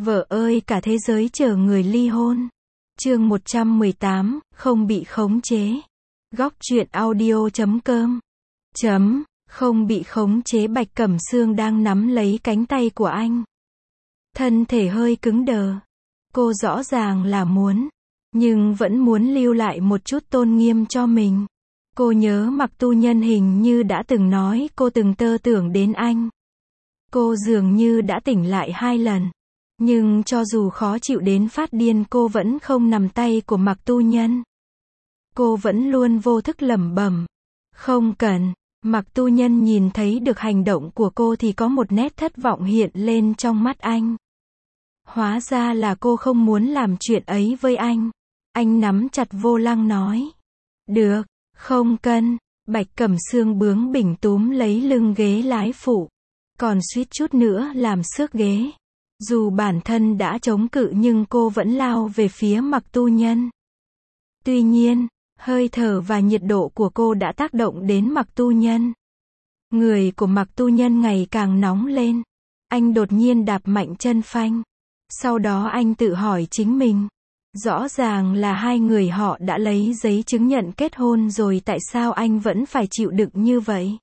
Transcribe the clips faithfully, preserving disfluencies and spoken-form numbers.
Vợ ơi, cả thế giới chờ người ly hôn. Chương một trăm mười tám, không bị khống chế. Góc truyện audio chấm com. Chấm, không bị khống chế. Bạch Cẩm Sương đang nắm lấy cánh tay của anh. Thân thể hơi cứng đờ. Cô rõ ràng là muốn, nhưng vẫn muốn lưu lại một chút tôn nghiêm cho mình. Cô nhớ Mặc Tu Nhân hình như đã từng nói cô từng tơ tưởng đến anh. Cô dường như đã tỉnh lại hai lần. Nhưng cho dù khó chịu đến phát điên, cô vẫn không nằm tay của Mặc Tu Nhân. Cô vẫn luôn vô thức lẩm bẩm, không cần. Mặc Tu Nhân nhìn thấy được hành động của cô thì có một nét thất vọng hiện lên trong mắt anh. Hóa ra là cô không muốn làm chuyện ấy với anh. Anh nắm chặt vô lăng nói, được, không cần. Bạch Cẩm Sương bướng bỉnh túm lấy lưng ghế lái phụ, còn suýt chút nữa làm xước ghế. Dù bản thân đã chống cự nhưng cô vẫn lao về phía Mặc Tu Nhân. Tuy nhiên, hơi thở và nhiệt độ của cô đã tác động đến Mặc Tu Nhân. Người của Mặc Tu Nhân ngày càng nóng lên. Anh đột nhiên đạp mạnh chân phanh. Sau đó anh tự hỏi chính mình. Rõ ràng là hai người họ đã lấy giấy chứng nhận kết hôn rồi, tại sao anh vẫn phải chịu đựng như vậy?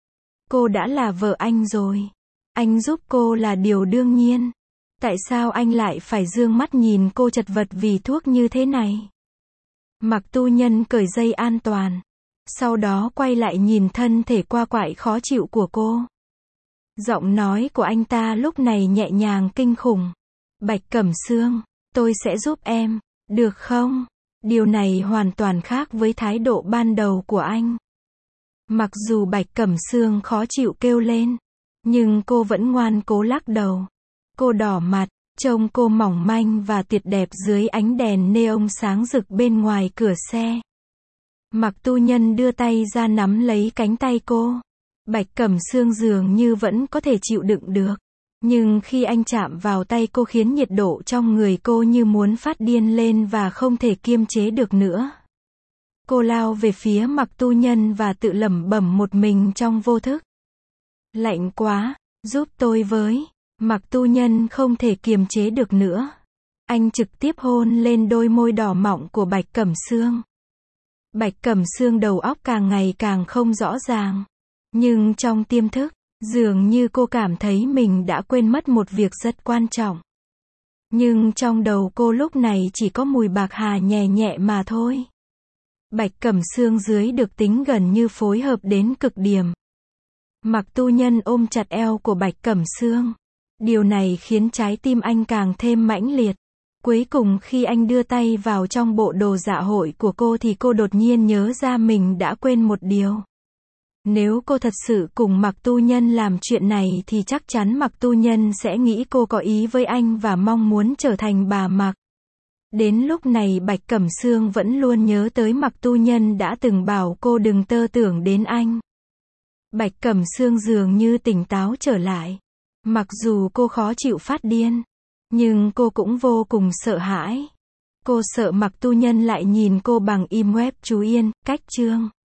Cô đã là vợ anh rồi. Anh giúp cô là điều đương nhiên. Tại sao anh lại phải dương mắt nhìn cô chật vật vì thuốc như thế này? Mặc Tu Nhân cởi dây an toàn. Sau đó quay lại nhìn thân thể qua quại khó chịu của cô. Giọng nói của anh ta lúc này nhẹ nhàng kinh khủng. Bạch Cẩm Sương, tôi sẽ giúp em, được không? Điều này hoàn toàn khác với thái độ ban đầu của anh. Mặc dù Bạch Cẩm Sương khó chịu kêu lên, nhưng cô vẫn ngoan cố lắc đầu. Cô đỏ mặt, trông cô mỏng manh và tuyệt đẹp dưới ánh đèn neon sáng rực bên ngoài cửa xe. Mặc Tu Nhân đưa tay ra nắm lấy cánh tay cô. Bạch Cẩm Sương dường như vẫn có thể chịu đựng được. Nhưng khi anh chạm vào tay cô khiến nhiệt độ trong người cô như muốn phát điên lên và không thể kiềm chế được nữa. Cô lao về phía Mặc Tu Nhân và tự lẩm bẩm một mình trong vô thức. Lạnh quá, giúp tôi với. Mặc Tu Nhân không thể kiềm chế được nữa. Anh trực tiếp hôn lên đôi môi đỏ mọng của Bạch Cẩm Sương. Bạch Cẩm Sương đầu óc càng ngày càng không rõ ràng. Nhưng trong tiềm thức, dường như cô cảm thấy mình đã quên mất một việc rất quan trọng. Nhưng trong đầu cô lúc này chỉ có mùi bạc hà nhẹ nhẹ mà thôi. Bạch Cẩm Sương dưới được tính gần như phối hợp đến cực điểm. Mặc Tu Nhân ôm chặt eo của Bạch Cẩm Sương. Điều này khiến trái tim anh càng thêm mãnh liệt. Cuối cùng khi anh đưa tay vào trong bộ đồ dạ hội của cô thì cô đột nhiên nhớ ra mình đã quên một điều. Nếu cô thật sự cùng Mặc Tu Nhân làm chuyện này thì chắc chắn Mặc Tu Nhân sẽ nghĩ cô có ý với anh và mong muốn trở thành bà Mặc. Đến lúc này Bạch Cẩm Sương vẫn luôn nhớ tới Mặc Tu Nhân đã từng bảo cô đừng tơ tưởng đến anh. Bạch Cẩm Sương dường như tỉnh táo trở lại. Mặc dù cô khó chịu phát điên, nhưng cô cũng vô cùng sợ hãi. Cô sợ Mặc Tu Nhân lại nhìn cô bằng im web chú yên, cách chương.